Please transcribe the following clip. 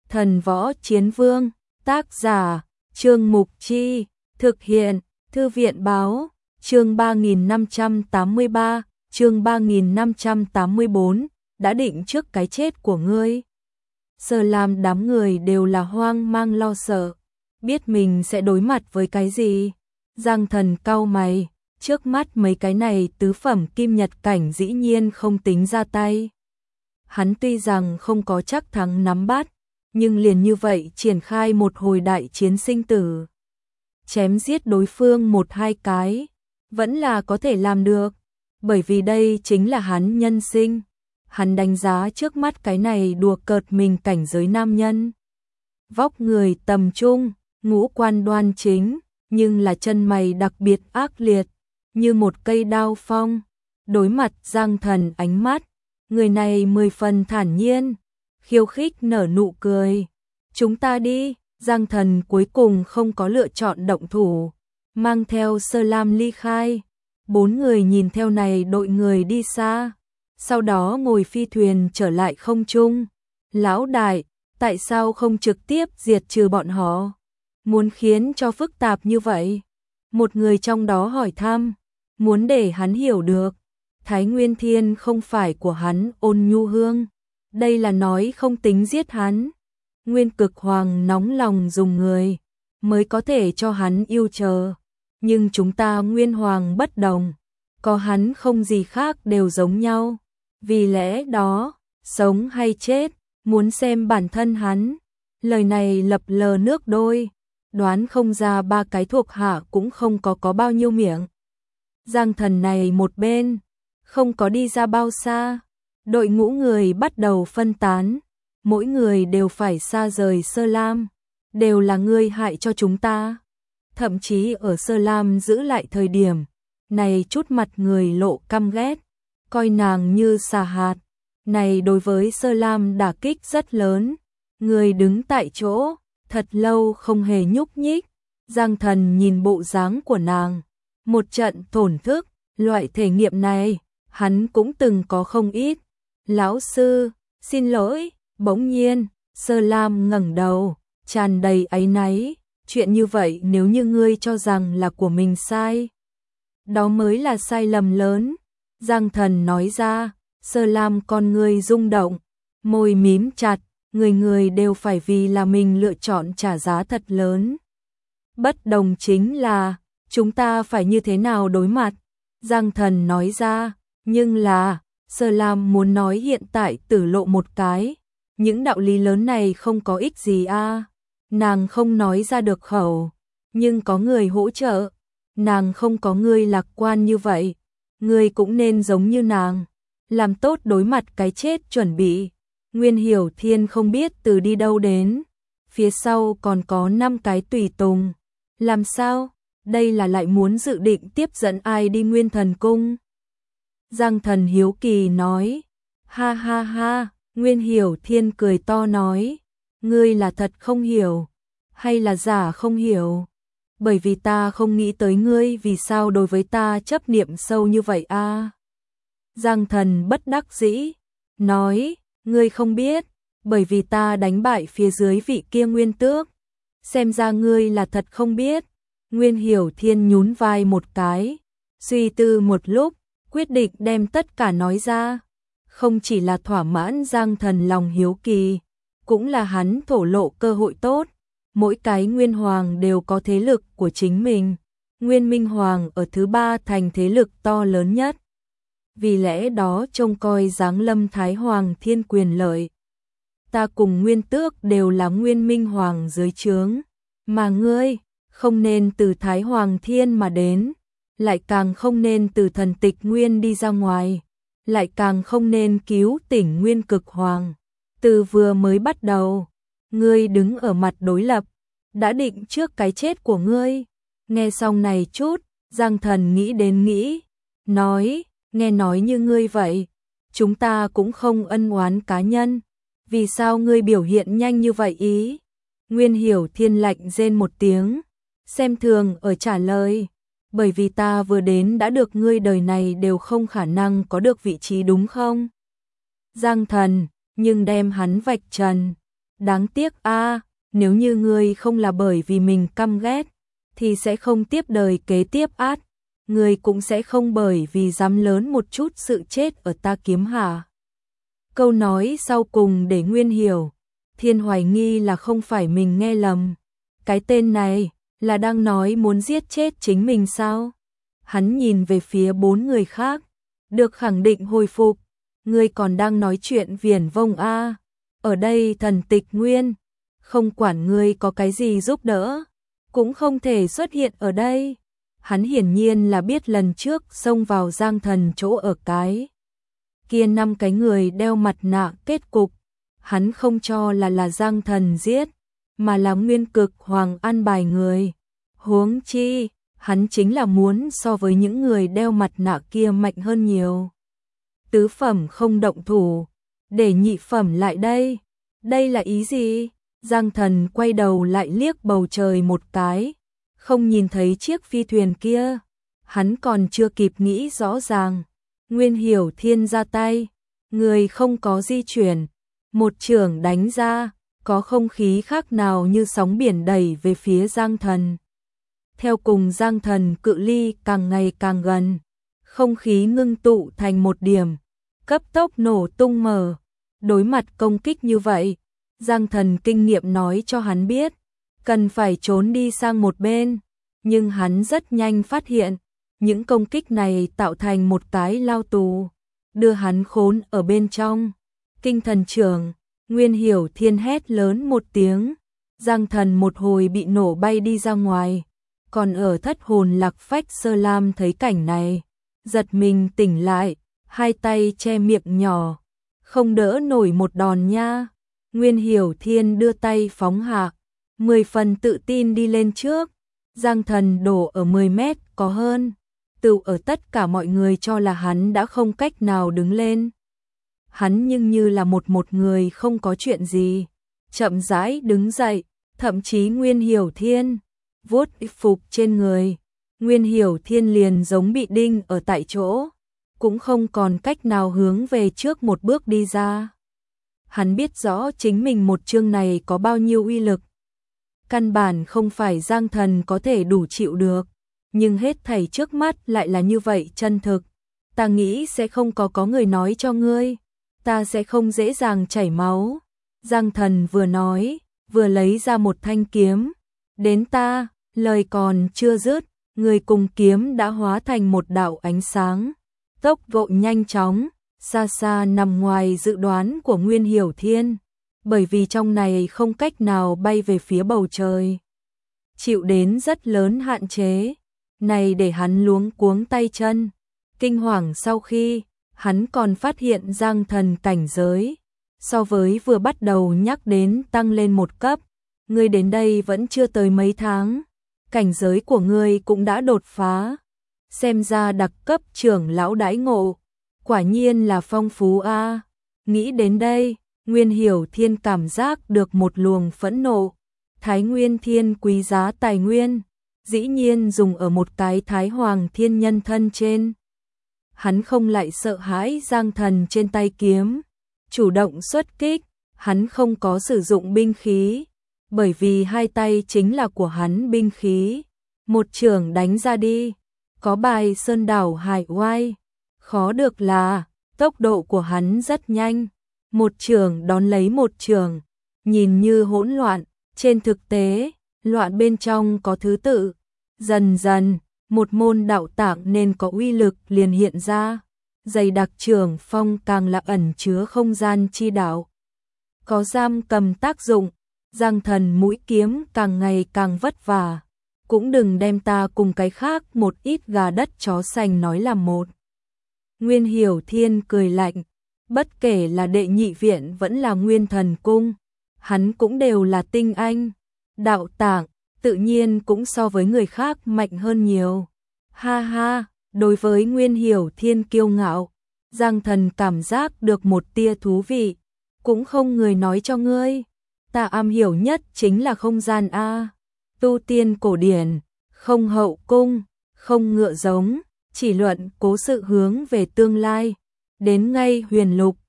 Thần Võ Chiến Vương, tác giả, Trương Mục Chi, thực hiện, Thư viện Báo, chương 3583, chương 3584, đã định trước cái chết của ngươi. Giờ làm đám người đều là hoang mang lo sợ, biết mình sẽ đối mặt với cái gì. Giang Thần cau mày, trước mắt mấy cái này tứ phẩm kim nhật cảnh dĩ nhiên không tính ra tay. Hắn tuy rằng không có chắc thắng nắm bắt, nhưng liền như vậy triển khai một hồi đại chiến sinh tử. Chém giết đối phương một hai cái, vẫn là có thể làm được, bởi vì đây chính là hắn nhân sinh. Hắn đánh giá trước mắt cái này đùa cợt mình cảnh giới nam nhân. Vóc người tầm trung, ngũ quan đoan chính, nhưng là chân mày đặc biệt ác liệt, như một cây đao phong. Đối mặt Giang Thần ánh mắt, người này 10 phần thản nhiên, khiêu khích nở nụ cười. Chúng ta đi. Giang Thần cuối cùng không có lựa chọn động thủ, mang theo Sơ Lam ly khai. 4 người nhìn theo này đội người đi xa, sau đó ngồi phi thuyền trở lại không trung. Lão đại, tại sao không trực tiếp diệt trừ bọn họ? Muốn khiến cho phức tạp như vậy? Một người trong đó hỏi thăm, muốn để hắn hiểu được. Thái Nguyên Thiên không phải của hắn Ôn Nhu Hương, đây là nói không tính giết hắn. Nguyên Cực Hoàng nóng lòng dùng người, mới có thể cho hắn yêu chờ. Nhưng chúng ta Nguyên Hoàng bất đồng, có hắn không gì khác đều giống nhau. Vì lẽ đó, sống hay chết, muốn xem bản thân hắn. Lời này lập lờ nước đôi, đoán không ra ba cái thuộc hạ cũng không có bao nhiêu miệng. Giang Thần này một bên, không có đi ra bao xa, đội ngũ người bắt đầu phân tán. Mỗi người đều phải xa rời Sơ Lam, đều là ngươi hại cho chúng ta. Thậm chí ở Sơ Lam giữ lại thời điểm, này chút mặt người lộ căm ghét, coi nàng như xà hạt. Này đối với Sơ Lam đả kích rất lớn, người đứng tại chỗ, thật lâu không hề nhúc nhích. Giang Thần nhìn bộ dáng của nàng, một trận thổn thức, loại thể nghiệm này, hắn cũng từng có không ít. Lão sư, xin lỗi. Bỗng nhiên, Sơ Lam ngẩng đầu, tràn đầy áy náy, chuyện như vậy nếu như ngươi cho rằng là của mình sai, đó mới là sai lầm lớn. Giang Thần nói ra. Sơ Lam con ngươi rung động, môi mím chặt, người đều phải vì là mình lựa chọn trả giá thật lớn. Bất đồng chính là, chúng ta phải như thế nào đối mặt? Giang Thần nói ra, nhưng là, Sơ Lam muốn nói hiện tại tử lộ một cái. Những đạo lý lớn này không có ích gì a. Nàng không nói ra được khẩu, nhưng có người hỗ trợ. Nàng không có người lạc quan như vậy, người cũng nên giống như nàng, làm tốt đối mặt cái chết chuẩn bị. Nguyên Hiểu Thiên không biết từ đi đâu đến, phía sau còn có 5 cái tùy tùng. Làm sao? Đây là lại muốn dự định tiếp dẫn ai đi Nguyên Thần Cung? Giang Thần hiếu kỳ nói, ha ha ha. Nguyên Hiểu Thiên cười to nói, ngươi là thật không hiểu, hay là giả không hiểu? Bởi vì ta không nghĩ tới ngươi vì sao đối với ta chấp niệm sâu như vậy a. Giang Thần bất đắc dĩ, nói, ngươi không biết, bởi vì ta đánh bại phía dưới vị kia Nguyên Tước. Xem ra ngươi là thật không biết. Nguyên Hiểu Thiên nhún vai một cái, suy tư một lúc, quyết định đem tất cả nói ra. Không chỉ là thỏa mãn Giang Thần lòng hiếu kỳ, cũng là hắn thổ lộ cơ hội tốt. Mỗi cái Nguyên Hoàng đều có thế lực của chính mình. Nguyên Minh Hoàng ở thứ 3 thành thế lực to lớn nhất. Vì lẽ đó trông coi giáng lâm Thái Hoàng thiên quyền lợi. Ta cùng Nguyên Tước đều là Nguyên Minh Hoàng dưới trướng, mà ngươi không nên từ Thái Hoàng thiên mà đến, lại càng không nên từ thần tịch Nguyên đi ra ngoài, lại càng không nên cứu tỉnh Nguyên Cực Hoàng. Từ vừa mới bắt đầu, ngươi đứng ở mặt đối lập, đã định trước cái chết của ngươi. Nghe xong này chút, Giang Thần nghĩ đến nghĩ, nói, nghe nói như ngươi vậy, chúng ta cũng không ân oán cá nhân, vì sao ngươi biểu hiện nhanh như vậy ý? Nguyên Hiểu Thiên lạnh rên một tiếng, xem thường ở trả lời, bởi vì ta vừa đến đã được ngươi đời này đều không khả năng có được vị trí đúng không? Giang Thần, nhưng đem hắn vạch trần, Đáng tiếc a, nếu như ngươi không là bởi vì mình căm ghét, thì sẽ không tiếp đời kế tiếp át, ngươi cũng sẽ không bởi vì dám lớn một chút sự chết ở ta kiếm hạ. Câu nói sau cùng để Nguyên hiểu, Thiên hoài nghi là không phải mình nghe lầm. Cái tên này là đang nói muốn giết chết chính mình sao? Hắn nhìn về phía 4 người khác, được khẳng định hồi phục. Ngươi còn đang nói chuyện viển vông a? Ở đây thần tịch nguyên, không quản ngươi có cái gì giúp đỡ, cũng không thể xuất hiện ở đây. Hắn hiển nhiên là biết lần trước xông vào Giang Thần chỗ ở cái kia 5 cái người đeo mặt nạ kết cục, hắn không cho là Giang Thần giết, mà là Nguyên Cực Hoàng an bài người. Huống chi, hắn chính là muốn so với những người đeo mặt nạ kia mạnh hơn nhiều. Tứ phẩm không động thủ, để nhị phẩm lại đây. Đây là ý gì? Giang Thần quay đầu lại liếc bầu trời một cái, không nhìn thấy chiếc phi thuyền kia. Hắn còn chưa kịp nghĩ rõ ràng, Nguyên Hiểu Thiên ra tay, người không có di chuyển, một chưởng đánh ra, có không khí khác nào như sóng biển đẩy về phía Giang Thần. Theo cùng Giang Thần cự ly càng ngày càng gần, không khí ngưng tụ thành một điểm, cấp tốc nổ tung mở. Đối mặt công kích như vậy, Giang Thần kinh nghiệm nói cho hắn biết, cần phải trốn đi sang một bên, nhưng hắn rất nhanh phát hiện, những công kích này tạo thành một cái lao tù, đưa hắn khốn ở bên trong. Kinh thần trưởng, Nguyên Hiểu Thiên hét lớn một tiếng, Giang Thần một hồi bị nổ bay đi ra ngoài. Còn ở thất hồn lạc phách Sơ Lam thấy cảnh này, giật mình tỉnh lại, hai tay che miệng nhỏ, không đỡ nổi một đòn nha. Nguyên Hiểu Thiên đưa tay phóng hạ, 10 phần tự tin đi lên trước. Giang Thần đổ ở 10 mét có hơn, tự ở tất cả mọi người cho là hắn đã không cách nào đứng lên. Hắn nhưng như là một người không có chuyện gì, chậm rãi đứng dậy, thậm chí Nguyên Hiểu Thiên vuốt y phục trên người, Nguyên Hiểu Thiên liền giống bị đinh ở tại chỗ, cũng không còn cách nào hướng về trước một bước đi ra. Hắn biết rõ chính mình một chương này có bao nhiêu uy lực, căn bản không phải Giang Thần có thể đủ chịu được, nhưng hết thảy trước mắt lại là như vậy chân thực. Ta nghĩ sẽ không có người nói cho ngươi, ta sẽ không dễ dàng chảy máu. Giang Thần vừa nói, vừa lấy ra một thanh kiếm. Đến ta, lời còn chưa dứt, người cùng kiếm đã hóa thành một đạo ánh sáng, tốc độ nhanh chóng, xa xa nằm ngoài dự đoán của Nguyên Hiểu Thiên, bởi vì trong này không cách nào bay về phía bầu trời, chịu đến rất lớn hạn chế. Này để hắn luống cuống tay chân, kinh hoàng sau khi hắn còn phát hiện Giang Thần cảnh giới so với vừa bắt đầu nhắc đến tăng lên một cấp. Ngươi đến đây vẫn chưa tới mấy tháng, cảnh giới của ngươi cũng đã đột phá, xem ra đặc cấp trưởng lão đãi ngộ quả nhiên là phong phú a. Nghĩ đến đây, Nguyên Hiểu Thiên cảm giác được một luồng phẫn nộ. Thái Nguyên Thiên quý giá tài nguyên, dĩ nhiên dùng ở một cái Thái Hoàng Thiên nhân thân trên. Hắn không lại sợ hãi Giang Thần trên tay kiếm, chủ động xuất kích, hắn không có sử dụng binh khí, bởi vì hai tay chính là của hắn binh khí. Một chưởng đánh ra đi, có bài sơn đảo hải oai, khó được là tốc độ của hắn rất nhanh, một chưởng đón lấy một chưởng, nhìn như hỗn loạn, trên thực tế, loạn bên trong có thứ tự. Dần dần, một môn đạo tạng nên có uy lực liền hiện ra, dày đặc chưởng phong càng là ẩn chứa không gian chi đạo, có giam cầm tác dụng. Giang Thần mũi kiếm càng ngày càng vất vả, cũng đừng đem ta cùng cái khác một ít gà đất chó sành nói làm một. Nguyên Hiểu Thiên cười lạnh, bất kể là đệ nhị viện vẫn là Nguyên Thần Cung, hắn cũng đều là tinh anh, đạo tạng tự nhiên cũng so với người khác mạnh hơn nhiều. Ha ha, đối với Nguyên Hiểu Thiên kiêu ngạo, Giang Thần cảm giác được một tia thú vị, cũng không người nói cho ngươi. Ta am hiểu nhất chính là không gian a, tu tiên cổ điển, không hậu cung, không ngựa giống, chỉ luận cố sự hướng về tương lai, đến ngay huyền lục,